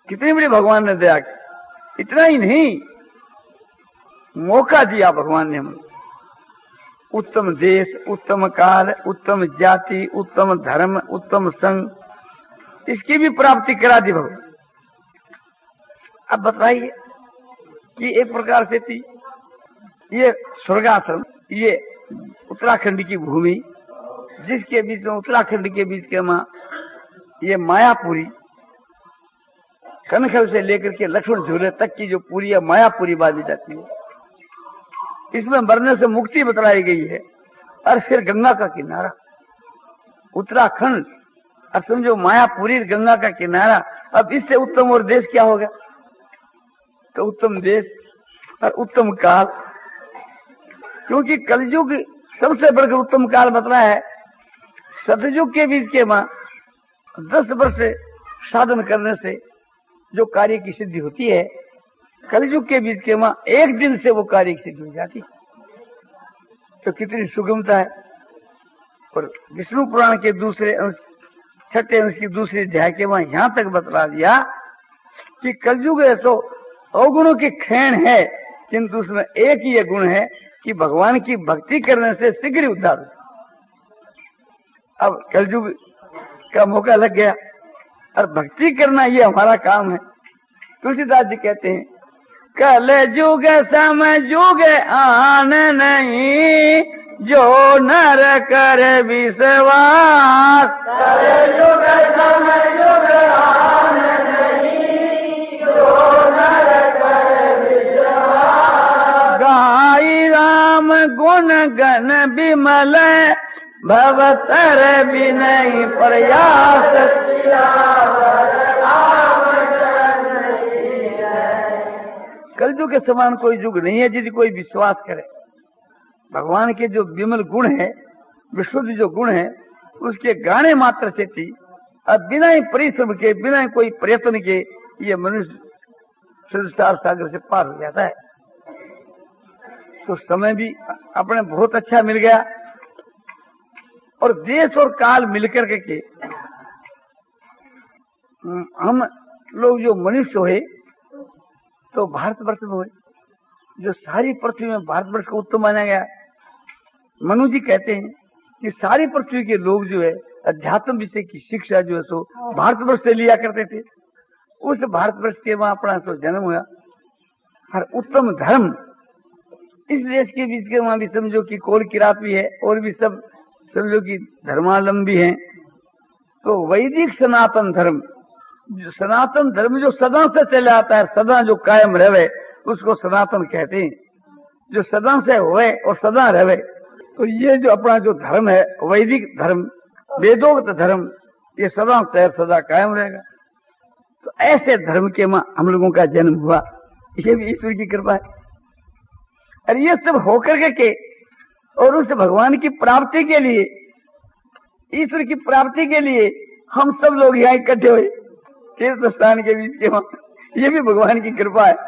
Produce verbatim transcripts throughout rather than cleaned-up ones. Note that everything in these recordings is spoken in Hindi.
कितनी बड़ी भगवान ने दया की। इतना ही नहीं, मौका दिया भगवान ने हमें। उत्तम देश, उत्तम काल, उत्तम जाति, उत्तम धर्म, उत्तम संघ, इसकी भी प्राप्ति करा दी भगवान। अब बताइए कि एक प्रकार से थी ये स्वर्गाश्रम, ये उत्तराखंड की भूमि, जिसके बीच में, उत्तराखंड के बीच के मां ये मायापुरी, कनखल से लेकर के लक्ष्मण झूले तक की जो पूरी है मायापुरी बांधी जाती है। इसमें मरने से मुक्ति बतलाई गई है। और फिर गंगा का किनारा उत्तराखंड, अब समझो मायापुरी गंगा का किनारा। अब इससे उत्तम और देश क्या होगा? तो उत्तम देश और उत्तम काल, क्योंकि कलयुग सबसे बढ़कर उत्तम काल बतला है। सतयुग के बीच के मां दस वर्ष साधन करने से जो कार्य की सिद्धि होती है, कलयुग के बीच के मां एक दिन से वो कार्य की सिद्धि हो जाती। तो कितनी सुगमता है। और विष्णु पुराण के दूसरे अंश, छठे अंश की दूसरी अध्याय के वहां यहां तक बतला दिया कि कलयुग है तो अवगुणों की खेण है, किंतु उसमें एक ही ये गुण है कि भगवान की भक्ति करने से शीघ्र उद्धार हो। अब कलयुग का मौका लग गया और भक्ति करना ये हमारा काम है। तुलसीदास जी कहते हैं, कल युग समय युग आन नहीं, जो नर कर विश्वास। कल युग समय युग आन नहीं, जो नर कर विश्वास। गाई राम गुण गण विमल, भवतर विनय प्रयास। कलयुग के समान कोई युग नहीं है जिसे कोई विश्वास करे। भगवान के जो विमल गुण है, विशुद्ध जो गुण है, उसके गाने मात्र से थी। अब बिना ही परिश्रम के, बिना ही कोई प्रयत्न के ये मनुष्य संसार सागर से पार हो जाता है। तो समय भी अपने बहुत अच्छा मिल गया और देश और काल मिलकर के हम लोग जो मनुष्य हुए तो भारतवर्ष में हुए, जो सारी पृथ्वी में भारतवर्ष को उत्तम माना गया। मनु जी कहते हैं कि सारी पृथ्वी के लोग जो है अध्यात्म विषय की शिक्षा जो है सो भारतवर्ष से लिया करते थे। उस भारतवर्ष के वहां अपना सो जन्म हुआ। और उत्तम धर्म इस देश के बीच के वहां भी समझो कि कोल किरात भी है और भी सब समझो कि धर्मावलंबी हैं। तो वैदिक सनातन धर्म, जो सनातन धर्म जो सदा से चला आता है, सदा जो कायम रहे, उसको सनातन कहते हैं। जो सदा से होए और सदा रहे, तो ये जो अपना जो धर्म है वैदिक धर्म, वेदोक्त धर्म, ये सदा से सदा कायम रहेगा। तो ऐसे धर्म के मां हम लोगों का जन्म हुआ, ये भी ईश्वर की कृपा है। और ये सब होकर के, के और उस भगवान की प्राप्ति के लिए, ईश्वर की प्राप्ति के लिए हम सब लोग यहाँ इकट्ठे हुए तीर्थ स्थान के बीच के वहां। ये भी भगवान की कृपा है।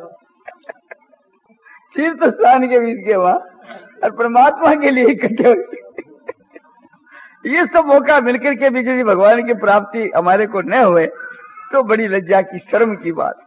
तीर्थ स्थान के बीच के वहां और परमात्मा के लिए इकट्ठे हुए। ये सब मौका मिलकर के भी यदि भगवान की प्राप्ति हमारे को न हुए तो बड़ी लज्जा की, शर्म की बात।